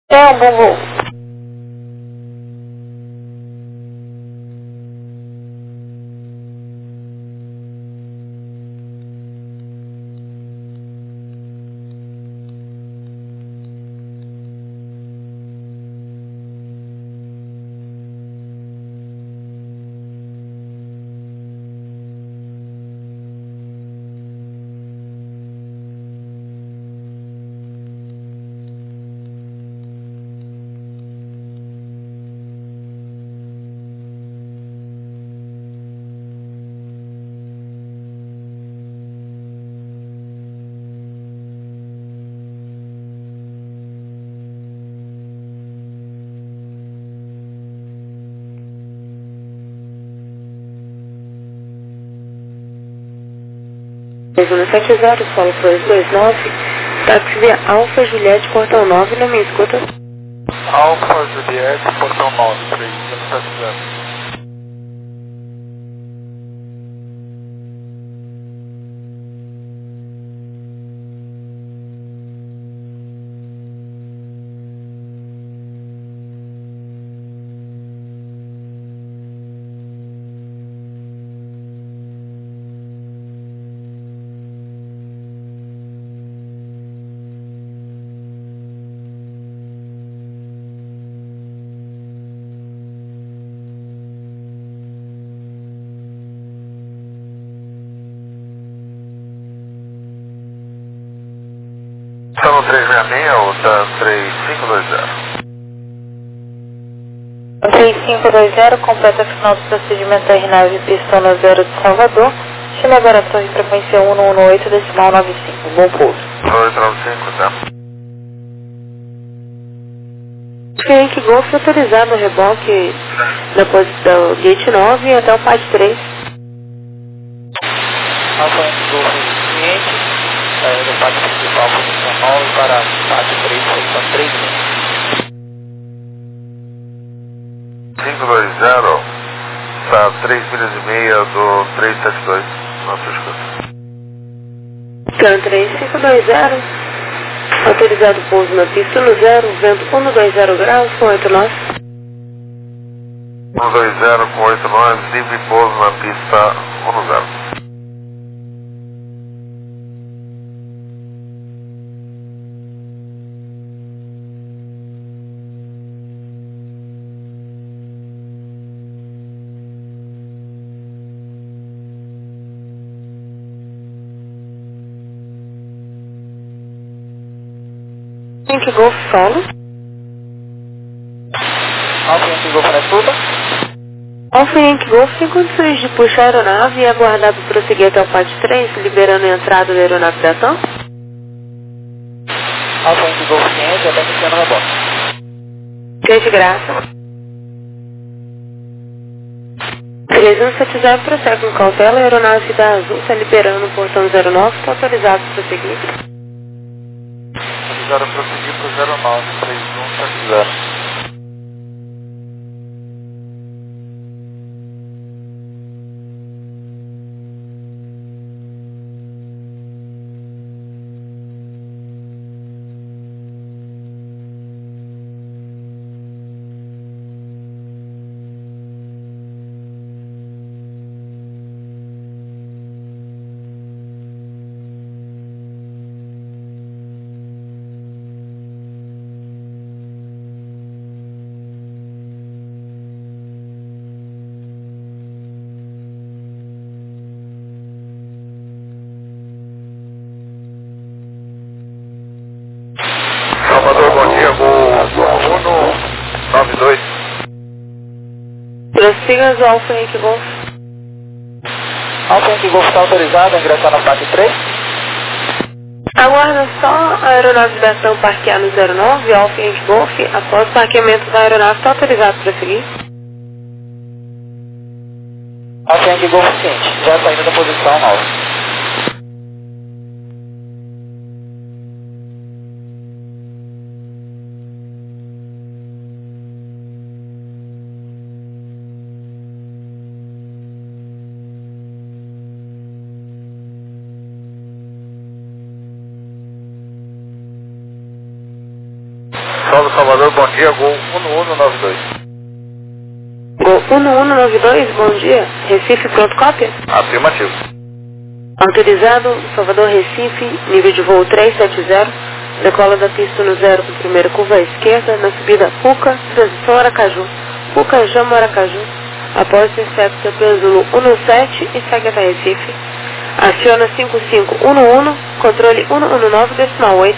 É um bom voo. Zona 70, solo 229, táxi via Alfa Juliette, portão 9, não me escuta? Alfa Juliette, portão 9, 3070. Tá no 366 ou tá 3520? 3520, completa final do procedimento da RNAV Pistona 0 de Salvador. Chama agora a torre frequência 118, decimal 95. Bom pouso. 295, tá? Fique Golf autorizado no reboque depois do Gate 9 até o PAD 3. Alfa Golf cliente, do pátio principal, posição 9 para pátio 3, posição 3 minutos. 520, tá 3 milhas e meia do 372, nosso escuta. Can 3520, autorizado pouso na pista no 0, vento 120 graus com 8 nós. 120 com 8 nós, livre pouso na pista 10. Fique Golf solo. Alfa Yankee Golf na escuta. Alfa Yankee Golf em condições de puxar a aeronave e aguardar para prosseguir até o PAD 3, liberando a entrada da aeronave da TAM. Alfa Yankee Golf 500, já está iniciando o rebote. Que de graça. 370 prossegue com cautela, a aeronave da Azul está liberando o portão 09, está autorizado para prosseguir. Autorizado a prosseguir para o 09, 3170. Salvador, bom dia, voo 192. Prossiga o Alfa Yankee Golf. Alfa Yankee Golf está autorizado a ingressar na parte 3. Aguarda só a aeronave da TAM parquear no 09, Alfa Yankee Golf. Após o parqueamento da aeronave, está autorizado para prosseguir. Alfa Yankee Golf ciente, já saindo da posição 9. Solo Salvador, bom dia, Gol 1192. Gol 1192, bom dia. Recife, pronto, cópia? Afirmativo. Autorizado, Salvador, Recife, nível de voo 370, decola da pista no 0 com primeira curva à esquerda, na subida Puca, transição Aracaju. Puca, Jama, Aracaju. Após intercepta pelo Zulu 17 e segue até Recife. Aciona 5511, controle 119, decimal 8.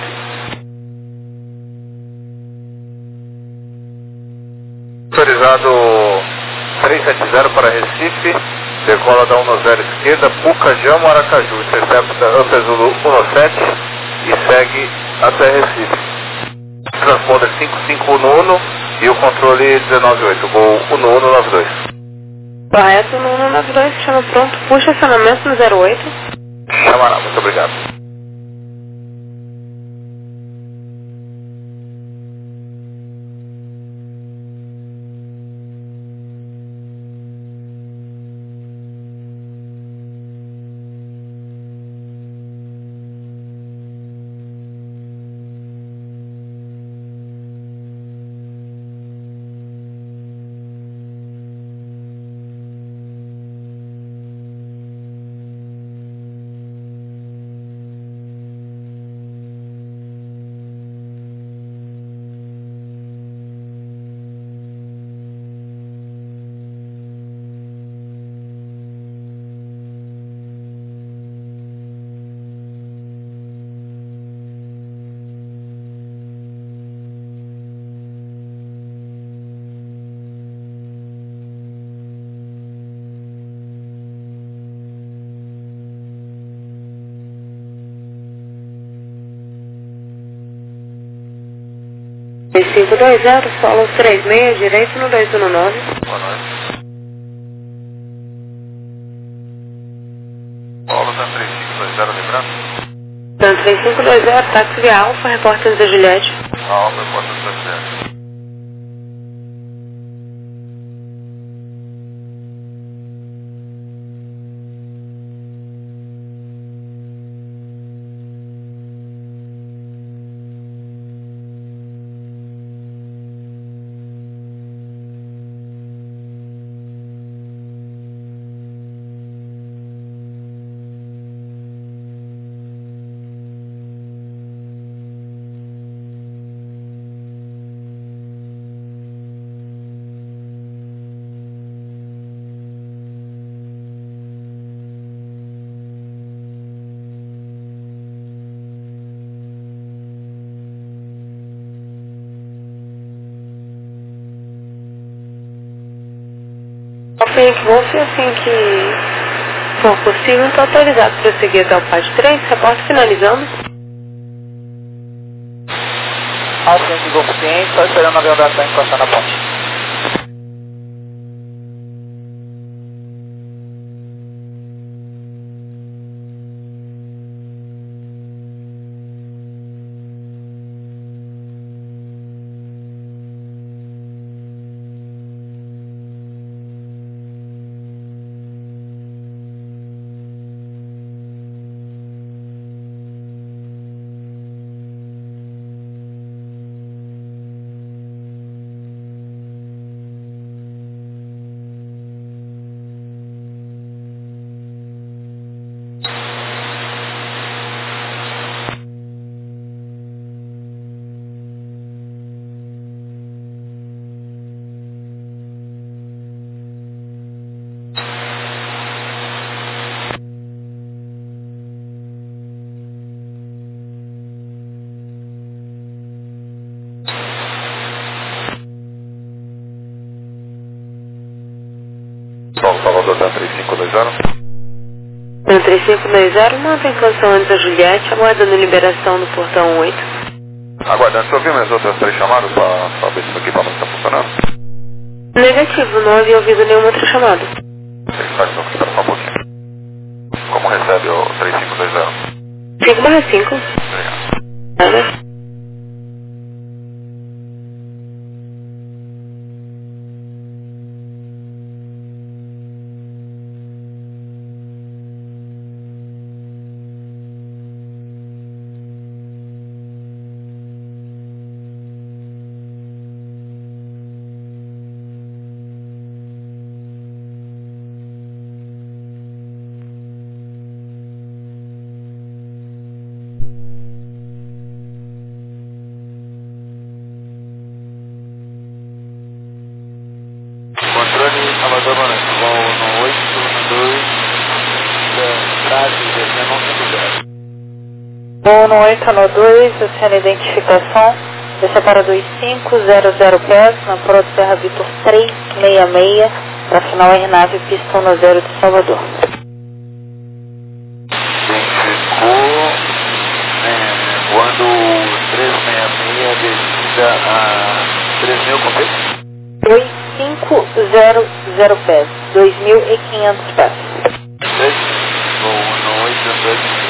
Autorizado 370 para Recife, decola da 10 esquerda, Puca, Jama, Aracaju, intercepta Upper Zulu 17 e segue até Recife. Transponder 5511 e o controle 198, Gol 1192. Correto, no 192, chama pronto, puxa acionamento no 08. Chamará, muito obrigado. E 520, solo 36, direito no 219. Boa noite. Paulo da 3520, lembrando? Dan 3520, táxi via Alfa, repórter da Juliette. Alfa, repórter da Juliette. Wolf, assim que for possível, está autorizado para seguir até o PAD 3, repórter finalizando. Alciente Golf Ciente, só esperando o avião da TAM encostar na ponte. Salvador da 3520. Dan 3520, mantém posição antes da Juliette, aguardando liberação no portão 8. Aguardando, você ouviu minhas outras 3 chamadas para saber se o equipamento está funcionando? Negativo, não havia ouvido nenhuma outra chamada. Ele faz então, espera só um pouquinho. Como recebe o 3520? 5/5. Obrigado. Nada. 8 no 2, oceano identificação, desce para 2500 pés, na Pro de Serra Vitor 366, para final aeronave pista 10 de Salvador. Identificou, voando 366, descida a 3.000 com peso? 2500 pés, 2.500 pés. Vou no 828.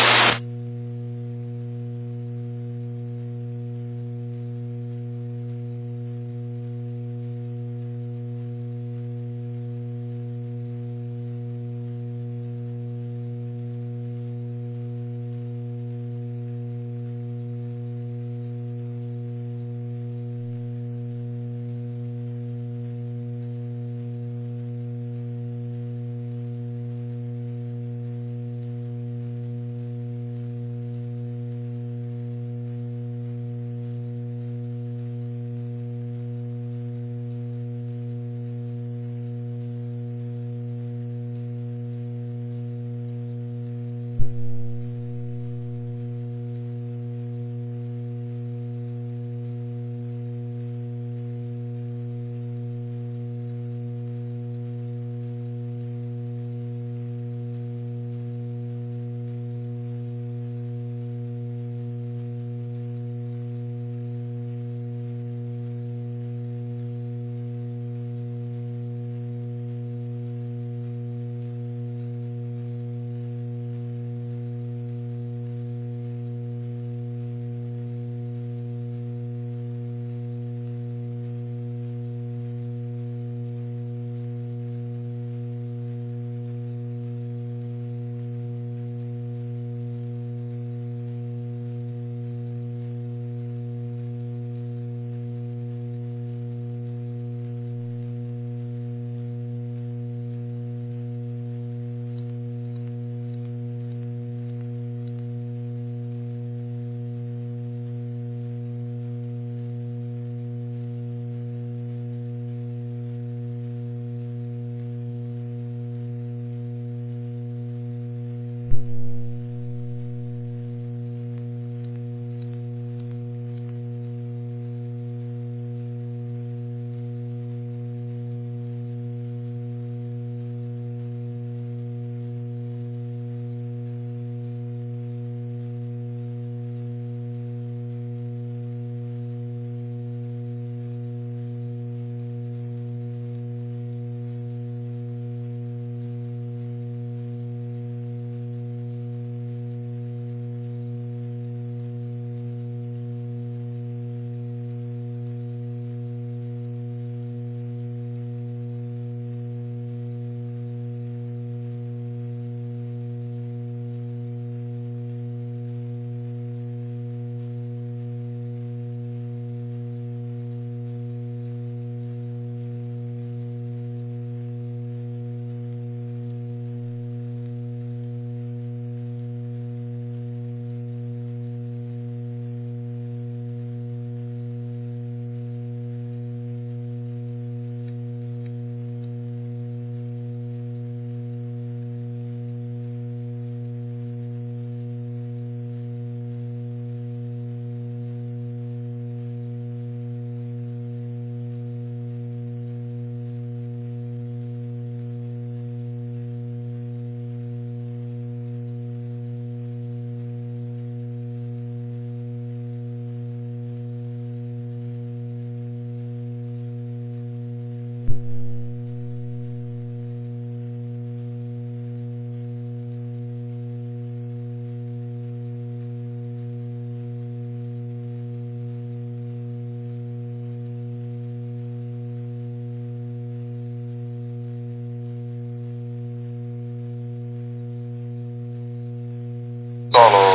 Solo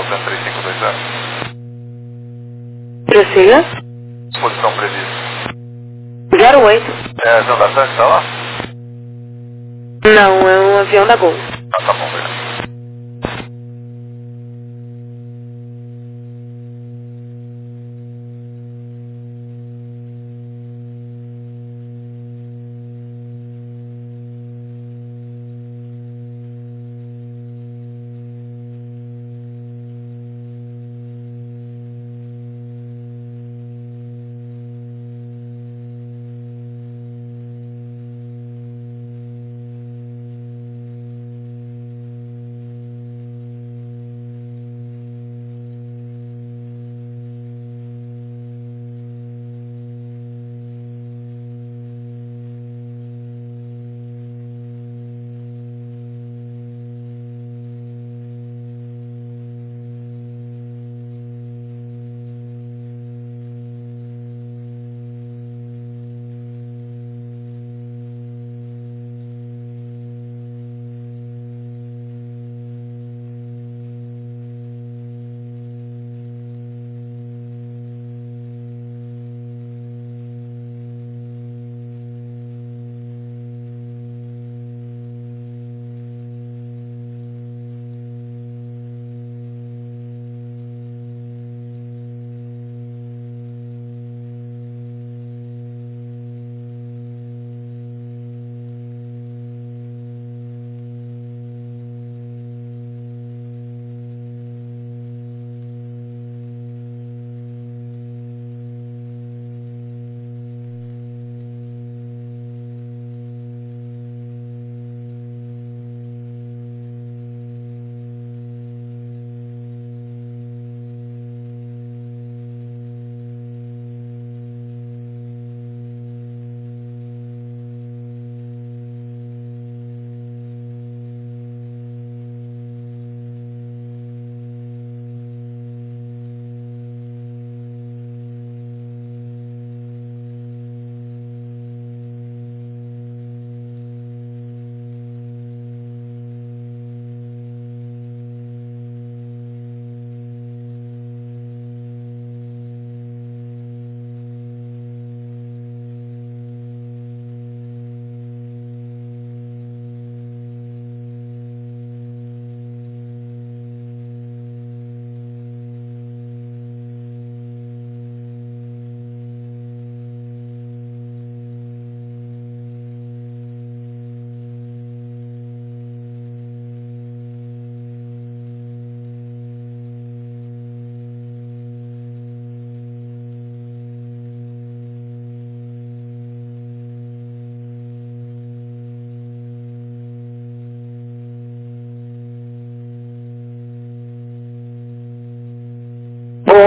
3520. Prossiga. Posição prevista. 08. É avião da TAM que tá lá? Não, é um avião da Gol. Ah, tá bom, beleza.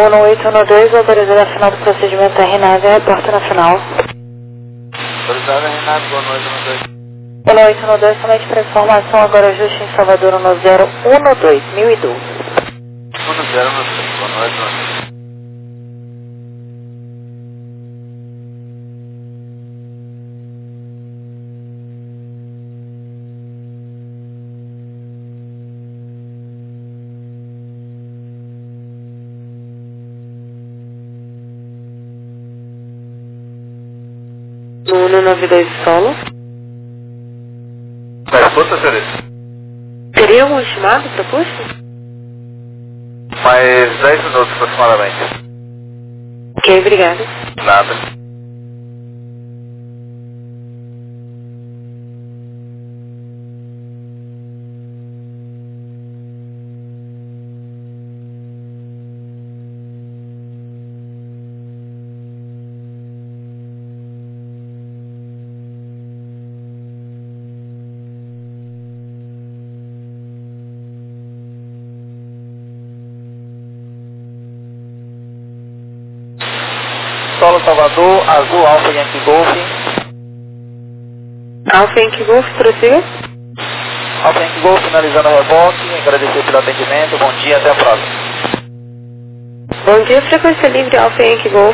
Zulu 812, autorizada a final do procedimento RNAV, reporta na final. Autorizada a RNAV, boa noite, 12. Zulu 812, somente para informação, agora ajuste em Salvador 1012, 1012. 1012, boa noite, 12. No 192 solo. Tá escuta, senhorita? Teria algum estimado proposto? Mais 10 minutos aproximadamente. Ok, obrigada. Nada. Solo Salvador, Azul Alfa Yankee Golf. Alfa Yankee Golf, prossiga. Alfa Yankee Golf finalizando o reboque, agradecer pelo atendimento, bom dia, até a próxima. Bom dia, frequência livre Alfa Yankee Golf.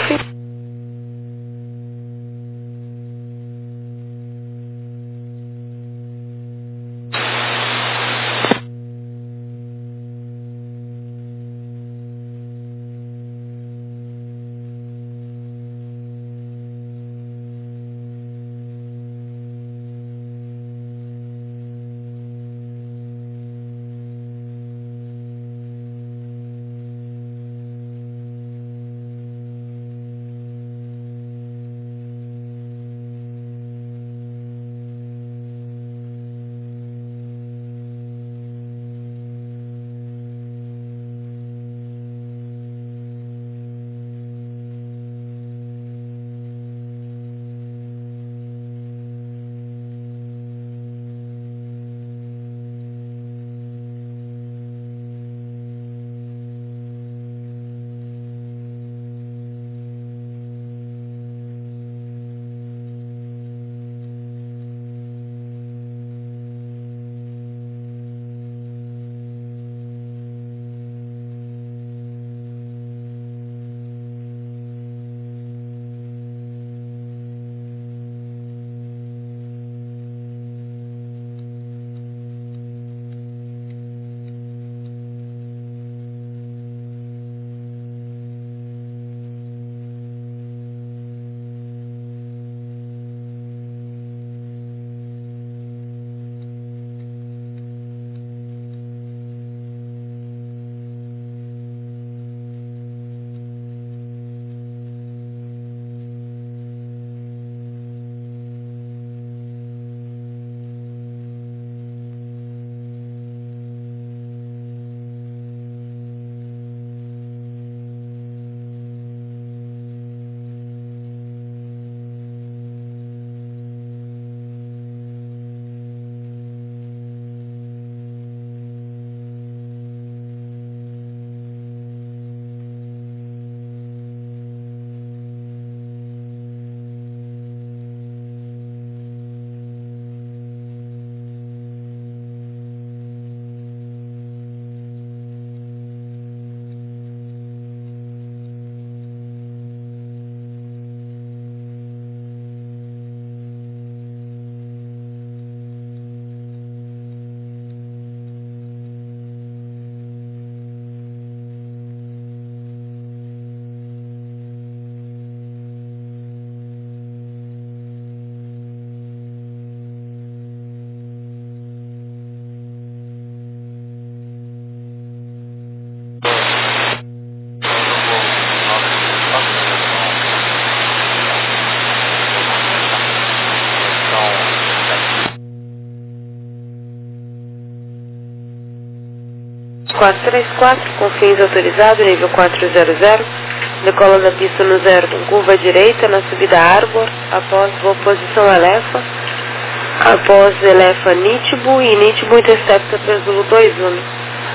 com fins autorizados, nível 400, decola da pista no 0 com curva à direita, na subida Arbor, após voo posição Elefa, após Elefa Nitibu e Nitibu intercepta para Zulu 21.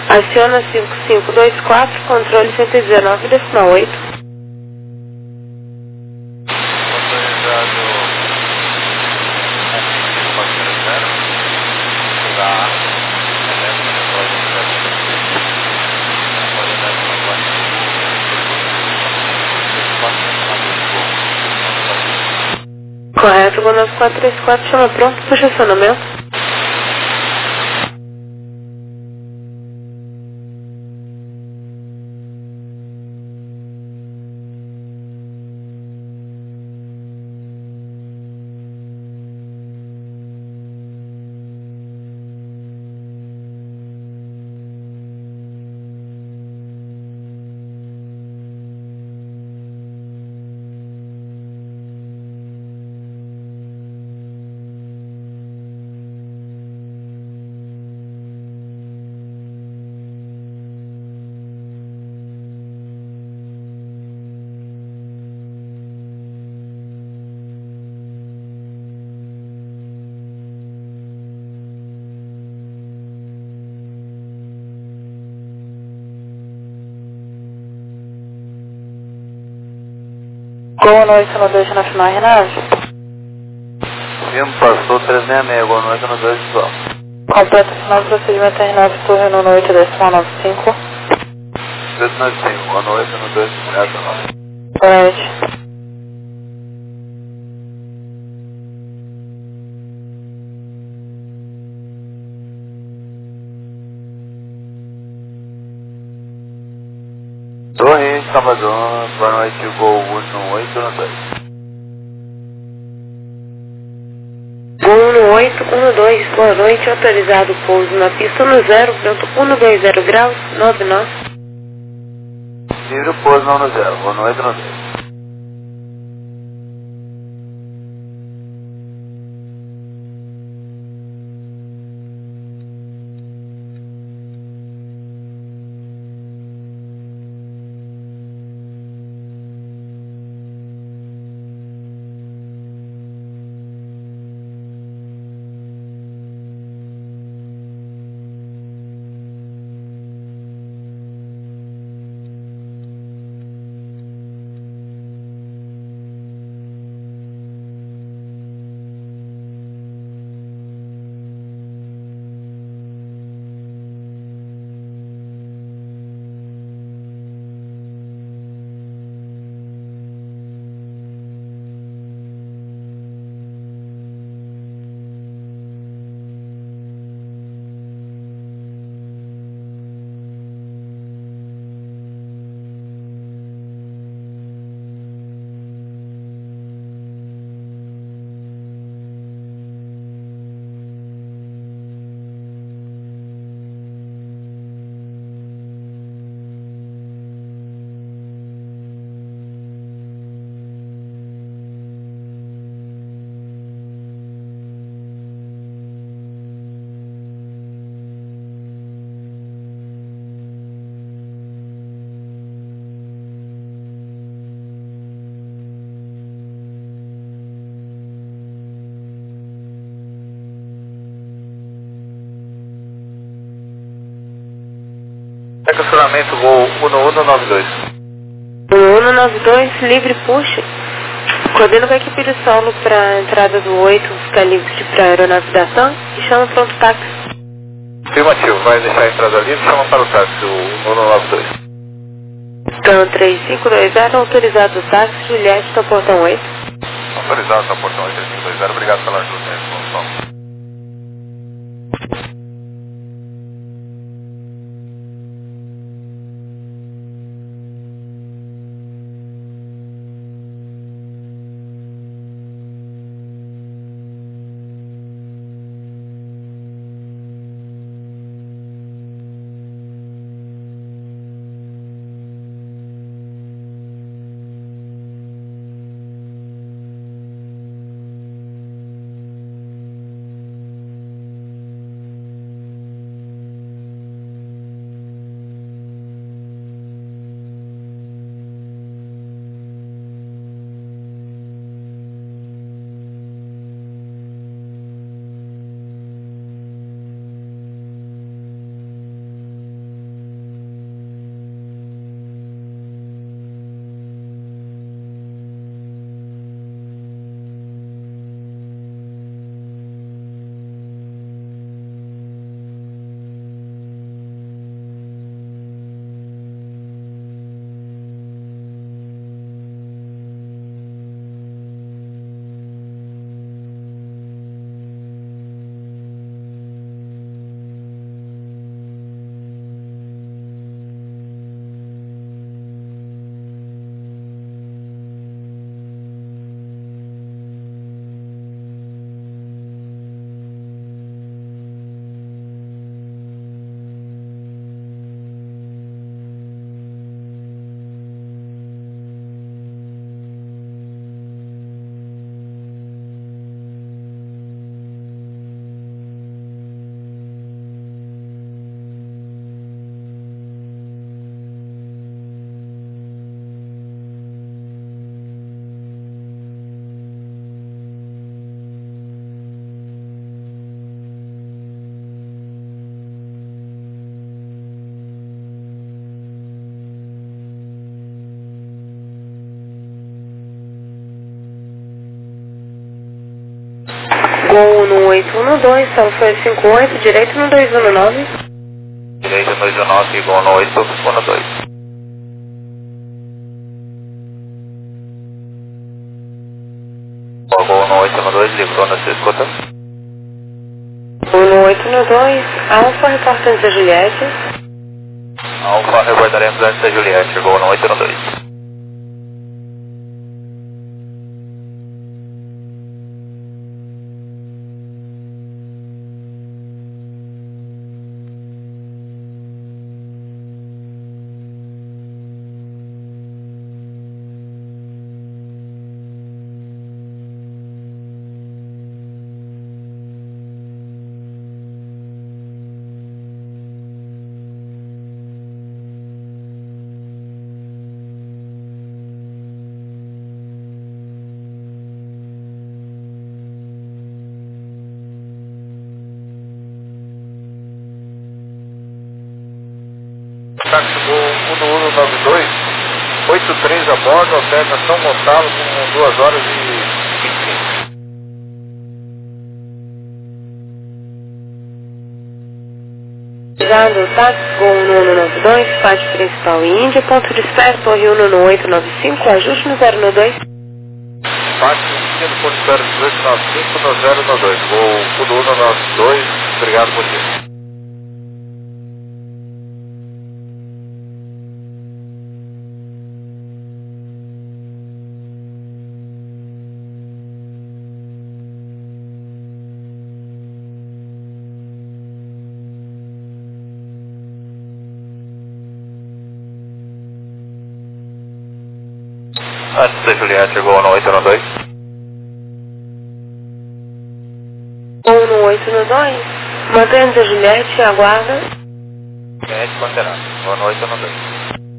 Aciona 5524, controle 119, decimal 8. Autorizado Correto, Gol 9434, chama pronto, puxa acionamento. Gol 912 na final, Renato. Sim, passou 366, Gol 912 igual. Completa o final do procedimento R9, Torre no 8, decimal 95. 395, Gol 912, obrigado, 9. Boa noite. Torre, Salvador, boa noite, Gol 1812. Gol 1812, boa noite, autorizado o pouso na pista no 0, vento 120 graus, 99. Livre o pouso não no 0, Gol 1812. Estacionamento Gol 1192. 1192, livre puxa. Coordena com a equipe de solo para a entrada do 8, ficar livre para a aeronave da TAM e chama pronto táxi. Afirmativo, vai deixar a entrada livre e chama para o táxi, o 1192. TAM 3520, autorizado o táxi, Juliette, está portão 8. Autorizado, está portão 8520, obrigado pela ajuda, responsável. 1812, salvo foi 58, direito no 219. Direito 219, igual no 812. Gol no 812, livrou na sua escuta. 1812, Alfa, reporta antes da Juliette. Alfa, rebordaremos antes da Juliette, gol no 812. Táxi Gol 1192, 83 a bordo, alterna São Gonçalo com 2 horas e 25. Usado táxi Gol 1192, parte principal Índia, ponto de espera, Torre 11895, ajuste no 012. Parte Índia do ponto de espera 1895 no 012. Gol 1192, obrigado por isso. Antes da Juliette, gol no 812. Gol no 812, mantenha antes da Juliette, aguarda. Juliette manterá, gol no 812.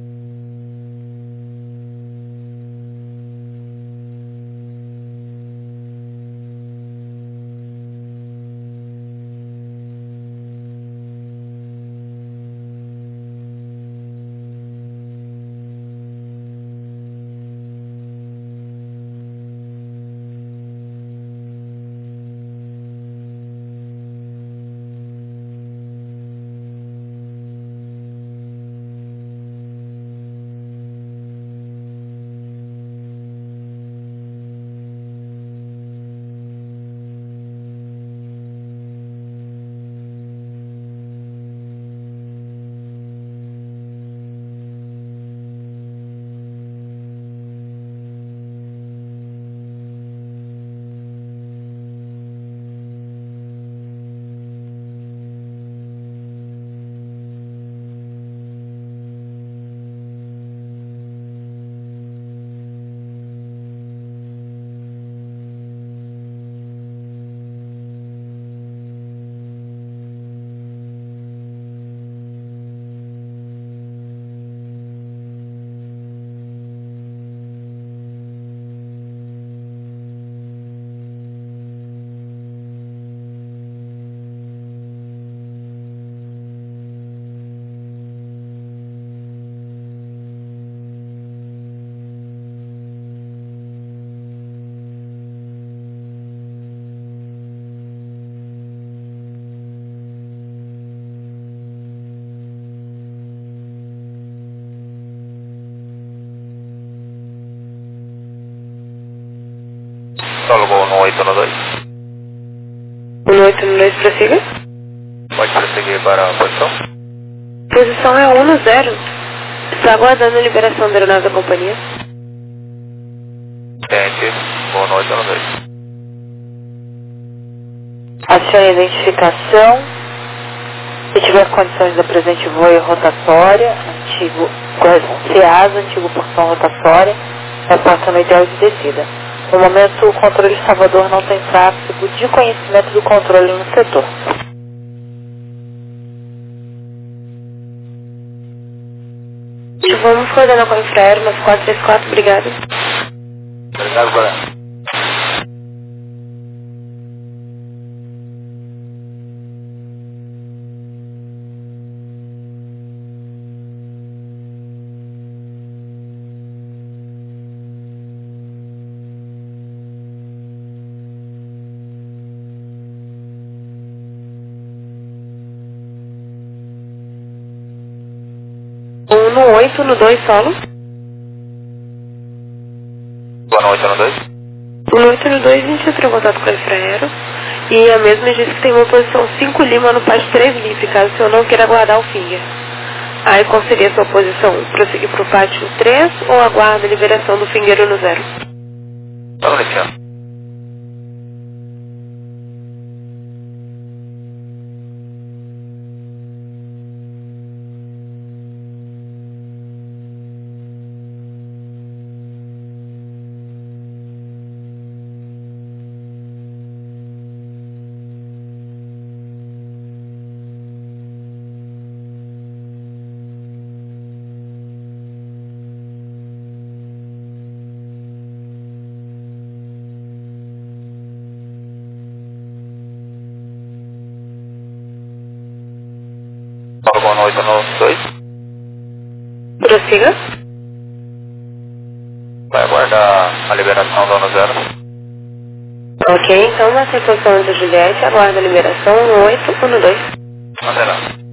Solo gol no 812. 1812, prossiga. Pode prosseguir para a posição. Posição é 10. Está aguardando a liberação da aeronave da companhia. Tente, gol no 812. Acione a identificação. Se tiver condições da presente voo e rotatória, antigo CEASA, antigo portão rotatória, reporta no ideal de descida. No momento, o controle de Salvador não tem tráfego de conhecimento do controle no setor. Vamos coordenar com a Infraero 9434, obrigado. Obrigado, Goran. 8 no 2 solo. Boa noite no 2. No 8 no 2 a gente entrou em contato com a Infraero. E a mesma disse que tem uma posição 5 Lima no PAT 3 LIP, caso o senhor não queira aguardar o finger. Aí qual seria a sua posição? Prosseguir para o pátio 3 ou aguarda a liberação do finger no 0? Boa noite. Boa noite no 2. Prossiga. Vai aguardar a liberação do 0. Ok, então na posição da Juliette, aguarda a liberação no 8 ou no 2? Manterá.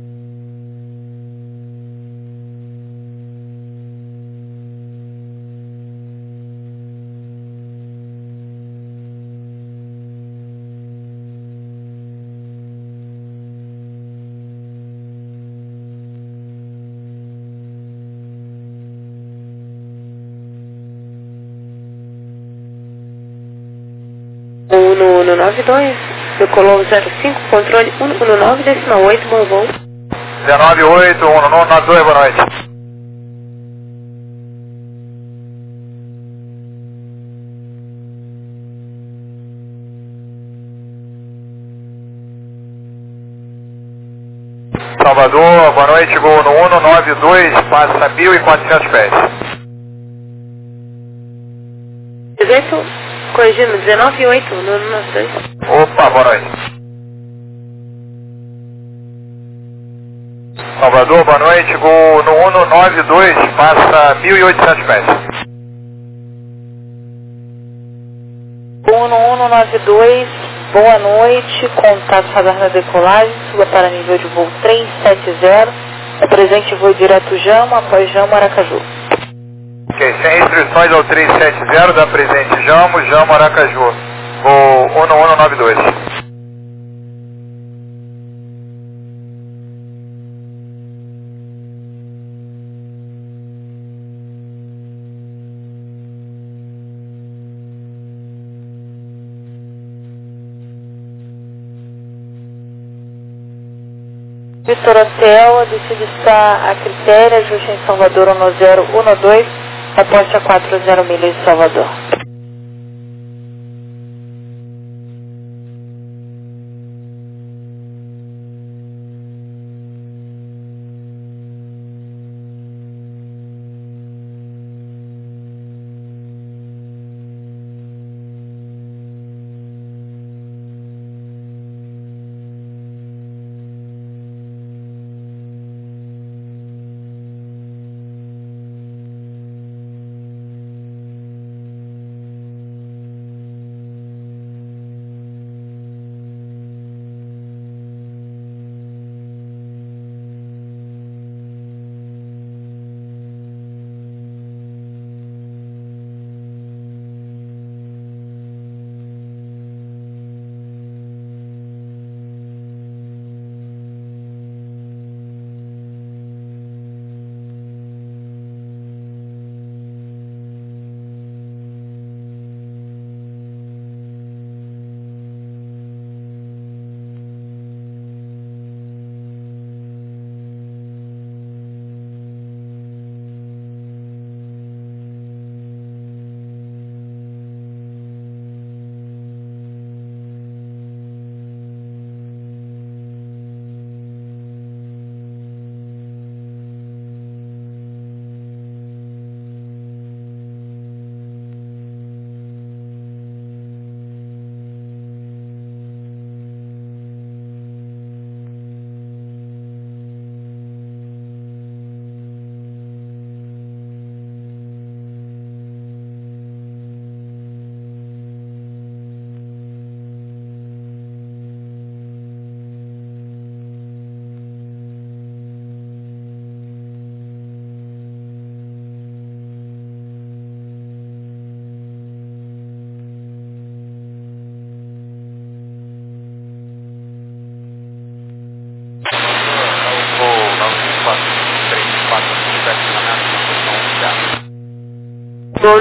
No 92, decolou 05, controle 119, decimal 8, bom voo. 198, 192, boa noite. Salvador, boa noite, gol no 192, passa 1.400 pés. 18, corrigindo, 19 e 8, no 92. Opa, boa noite. Salvador, boa noite, gol no 192, passa 1.800 pés. 1192, boa noite, contato radar na decolagem, suba para nível de voo 370, apresente voo direto Jama, após Jama, Aracaju. Ok, sem restrições ao 370, da presente Jama, Aracaju, voo 1192. Vitor Hotel, a descida está a critério, ajuste em Salvador 1012, aposte a 40 milhas de Salvador.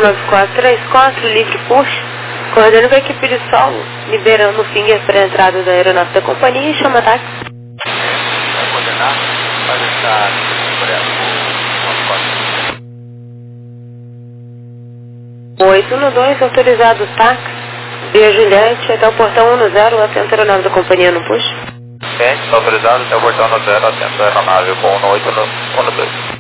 19434, livre push, coordenando com a equipe de solo, liberando o finger para a entrada da aeronave da companhia e chama ataque. Vai coordenar, vai deixar o 812, autorizado táxi, via Juliette, até o portão 10, atento a aeronave da companhia no push. Está autorizado até o portão 10, atento a aeronave com 812.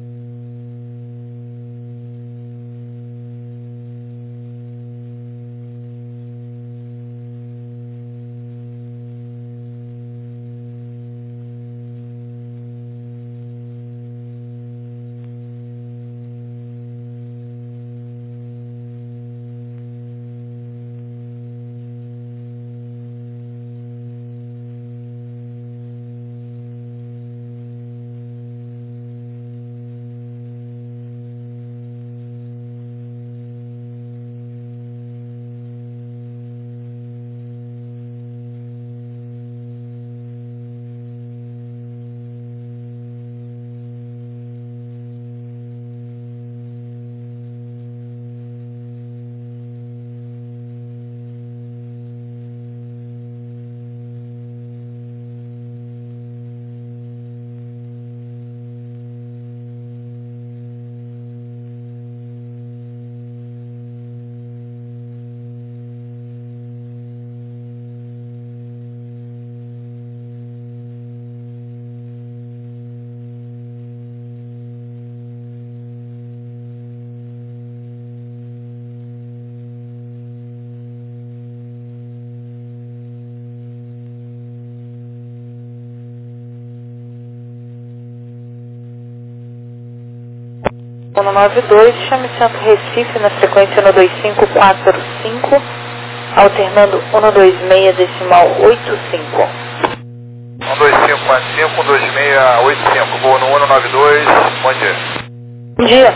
Sono 92, chame Centro Recife na frequência 12545, alternando 126 decimal 85. 12545, 2685, voo no 192, bom dia. Bom dia.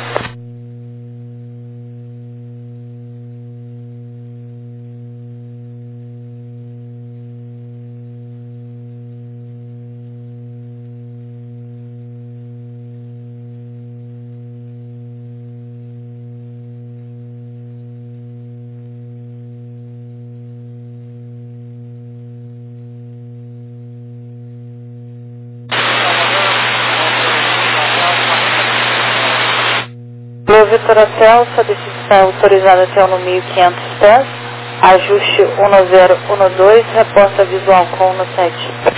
Meu Vitor Hotel, sua descida está autorizada até no 1500 pés, ajuste 1012, reporta visual com 17.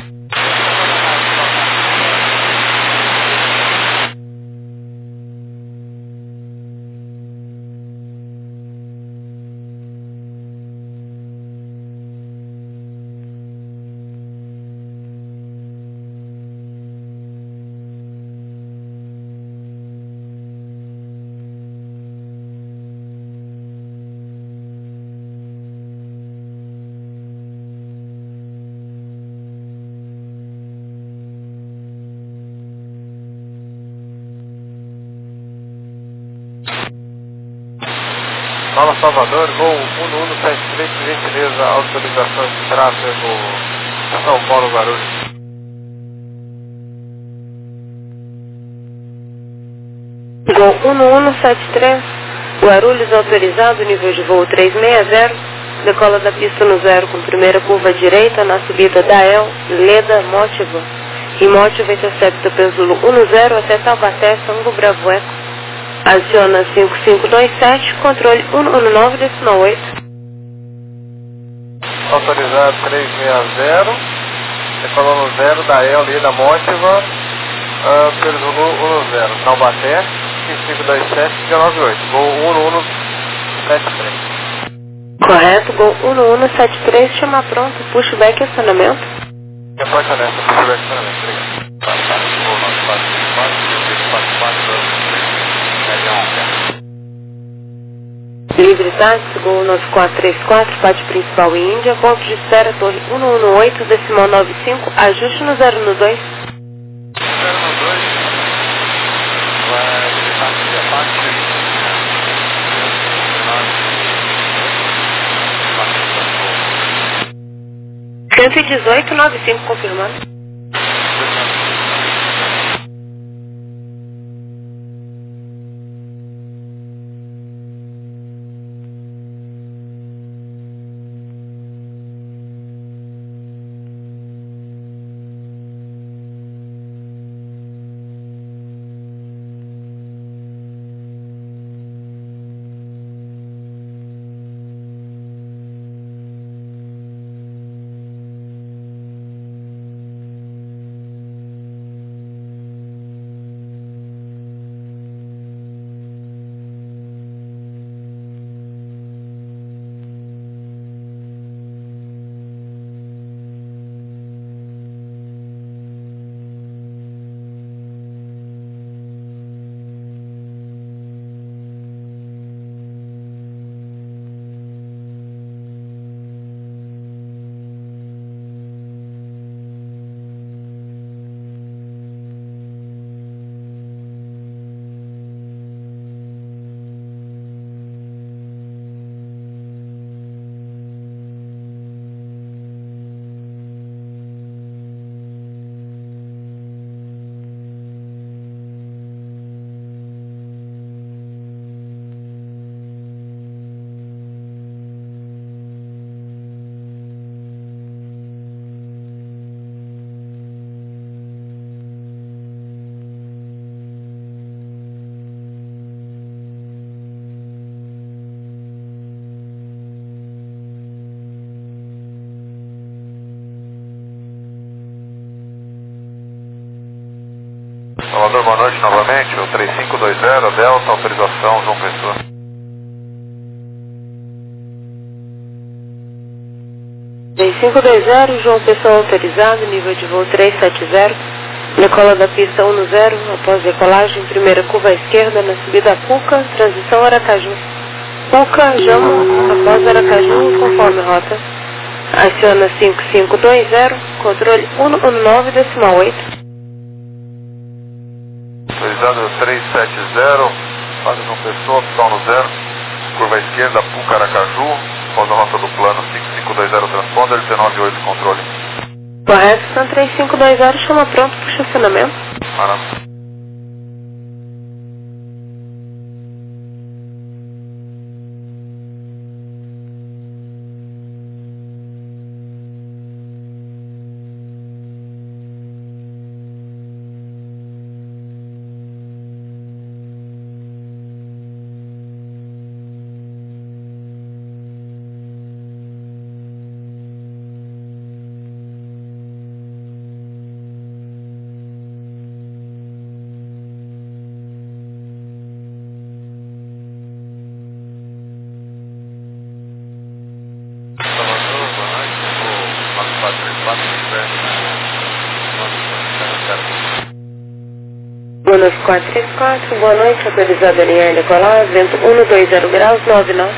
Nova Salvador, voo 1173, por gentileza, autorização de tráfego São Paulo Guarulhos. Gol 1173, Guarulhos autorizado, nível de voo 360, decola da pista no 0 com primeira curva direita na subida da El, Leda, Mótiva. E Mótiva intercepta Pesulo 10 até Taubaté, Sango Bravo Eco. Aciona 5527, controle 119, decimal 8. Autorizado 360, decolou no 0 da El, Leda, Mótiva, Pesulo 10, Taubaté, 5527, 198, voo 1173. Correto, gol 1173, chama pronto, pushback e acionamento. Reporta nessa, pushback e acionamento, obrigado. Voo 9444, Livre táxi, gol 9434, pátio principal em Índia, ponto de espera, torre 118, decimal 95, ajuste no 0 no 2. 0 no 2, vai deixar aqui a parte 11895 confirmando. Salvador, boa noite novamente. O 3520, Delta, autorização, João Pessoa. 3520, João Pessoa autorizado, nível de voo 370, decola da pista 10, após decolagem, primeira curva à esquerda, na subida Puca, transição Aracaju. Puca, Jama, após Aracaju, conforme rota. Aciona 5520, controle 119,8. Autorizado 370, fase João Pessoa, opção no 0, curva à esquerda, Puca, Aracaju, após a rota do plano 5520 transponder, 198 controle. Correto, são 3520, chama pronto para o estacionamento. Maravilha. Boa noite, 434, boa noite, autorizado a linha decolar, vento 120 graus, 99.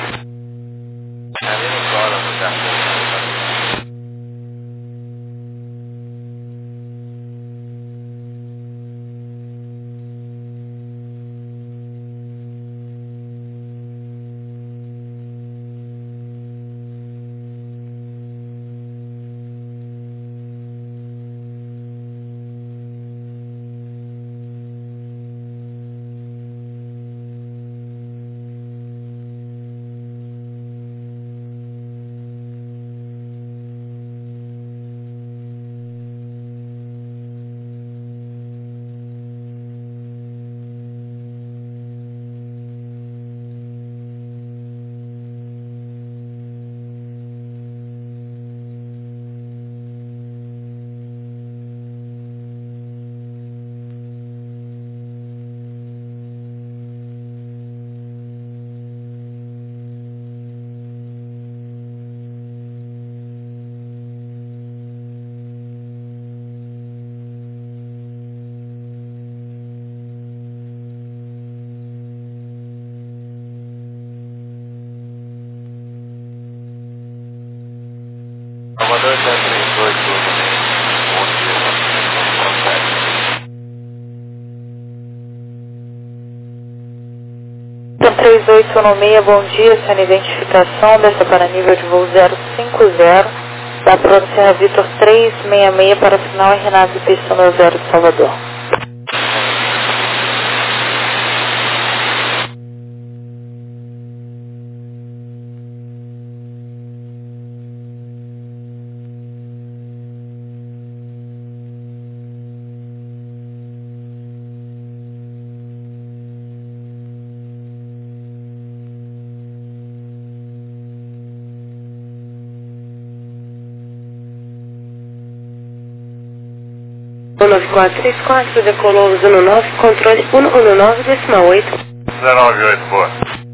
Salvador 338, bom dia. 3816, bom dia, sem identificação, desça para nível de voo 050, da pronto Serra Vitor 366 para final RNAV pista 10 de Salvador. Boa noite, 434, decolou 19, controle 119,8. 098, boa.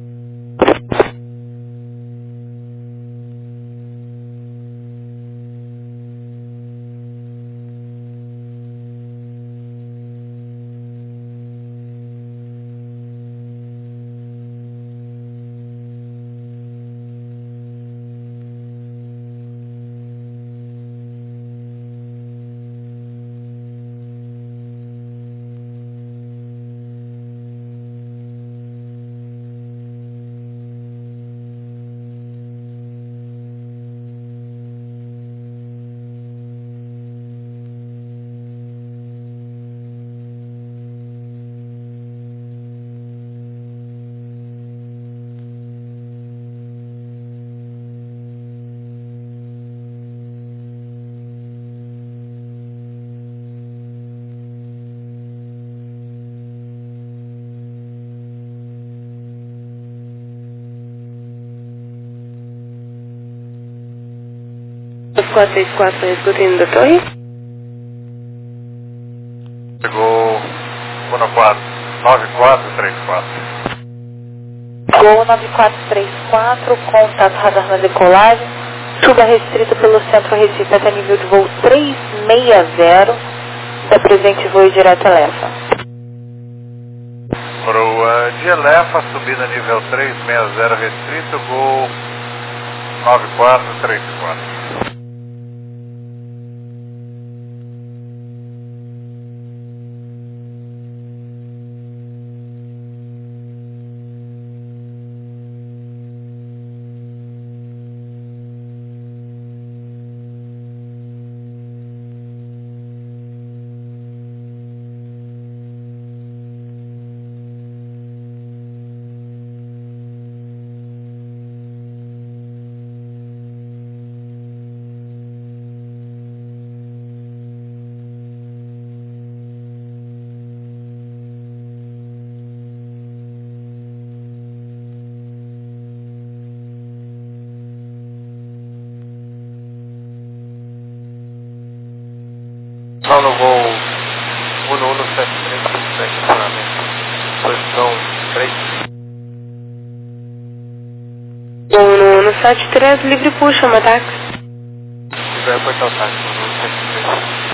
Os 434 escutem da torre. Chegou 9434. Gol 9434, contato radar na decolagem, suba restrito pelo centro Recife até nível de voo 360, da presente voo direto Elefa. Proa de Elefa, subida nível 360 restrito, Gol 9434. Só no voo 1173, estacionamento, posição 3. Voo no 173, livre puxa, uma táxi. Vai apertar o táxi, 1173.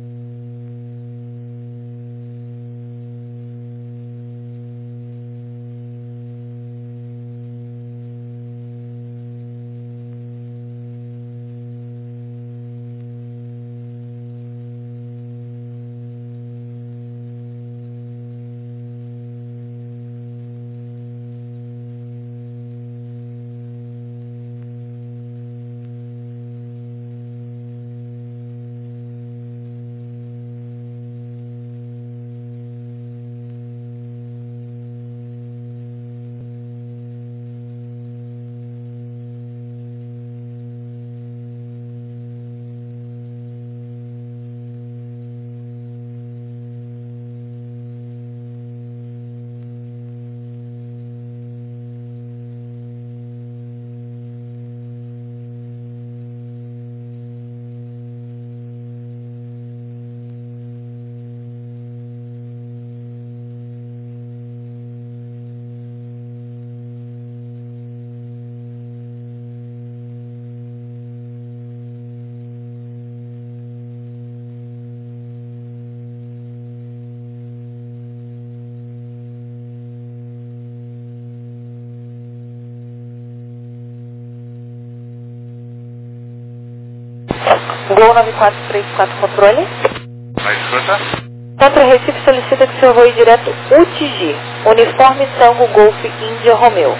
Gol 9434, controle. Na escuta? Centro Recife solicita que o senhor voe direto UTG, Uniforme Tango Golf Índia Romeo.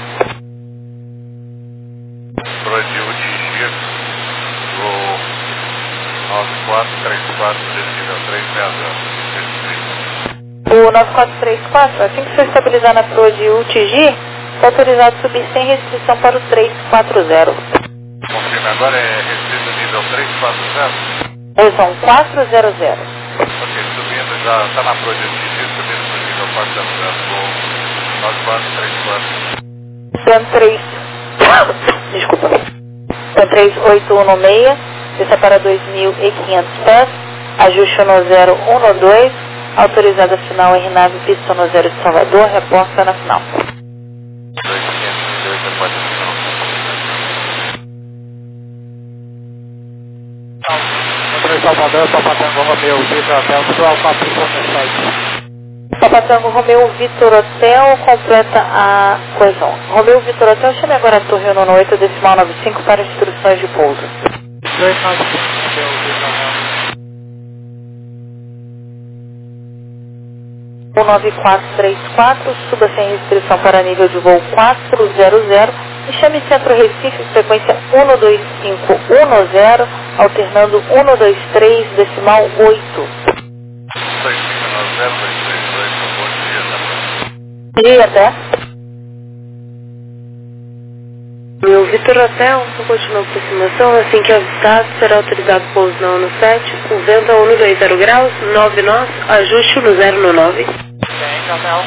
Proa de UTG, Gol 9434, nível 360. O 9434, assim que o senhor estabilizar na proa de UTG, está autorizado a subir sem restrição para o 340. Confirma agora, é restrito nível 340? Posição 400. Ok, subindo, já está na proa de UTG, subindo para o nível 400, Gol 9434. Plan 3, desculpa, Plan 38116, desça para 2.500 pés, ajuste no 012, autorizada final RNAV pista no 0 de Salvador, reporta na final. 2508, pode final. Salvador, Papatango, Romeu, Vitor Hotel, Visual 457. Papatango, Romeu, Vitor Hotel, completa a coesão. Romeu, Vitor Hotel, chame agora a torre 198, decimal 95 para instruções de pouso. 295, Romeu, Vitor Hotel. 9434, suba sem restrição para nível de voo 400 e chame Centro Recife, frequência 12510, alternando 123, decimal 8. 2590-238, bom dia, Bom dia, até. Meu Vitor Hotel, continua a aproximação, assim que avistado, será autorizado pouso na 17, com vento a 120 graus, 9 nós, ajuste no 019. Tem, Hotel.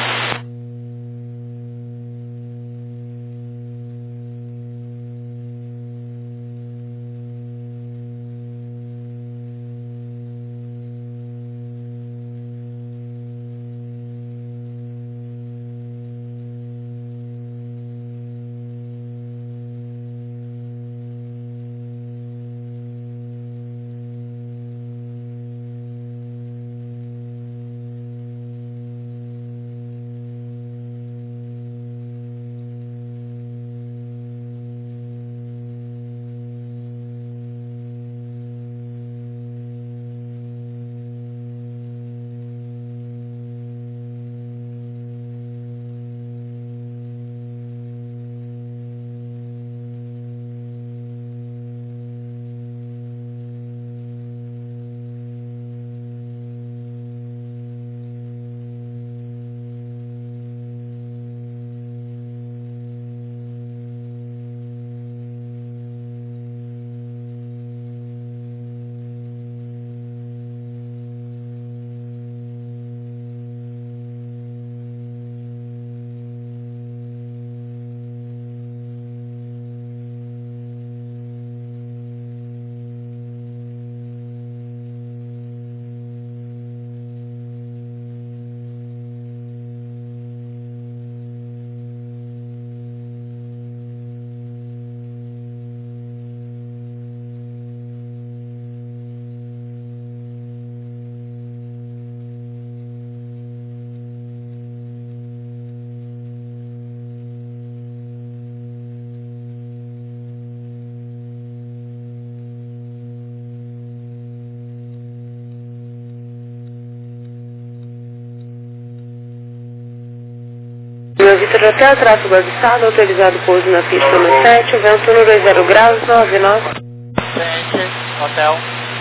Center Hotel, tráfego avistado, autorizado pouso na pista 17, vento no 20 graus, 99. Center Hotel.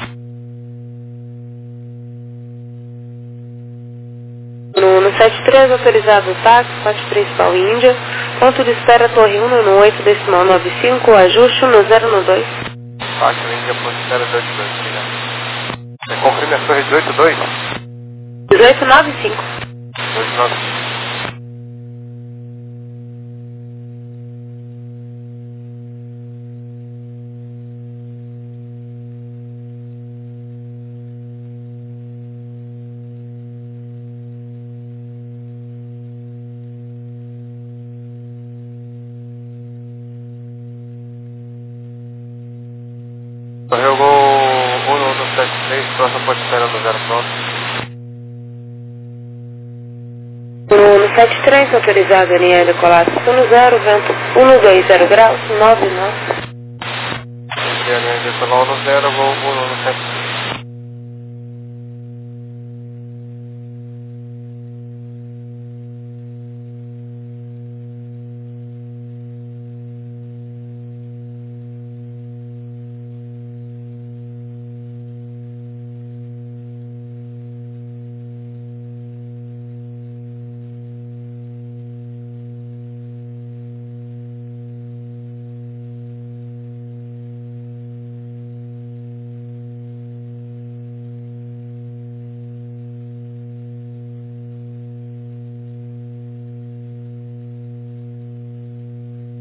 No 73, autorizado táxi, parte principal Índia, ponto de espera Torre 1 no 8, decimal 95, ajuste no 012. Táxi Índia, ponto de espera 282, obrigado. Você confirma as torres 282? 1895. 295. Correu gol 1173, próximo pode espera do 0 pronto. No 73, autorizado NL colapso no 0, vento 120 graus, 99. NL decolou no 0, gol 1173.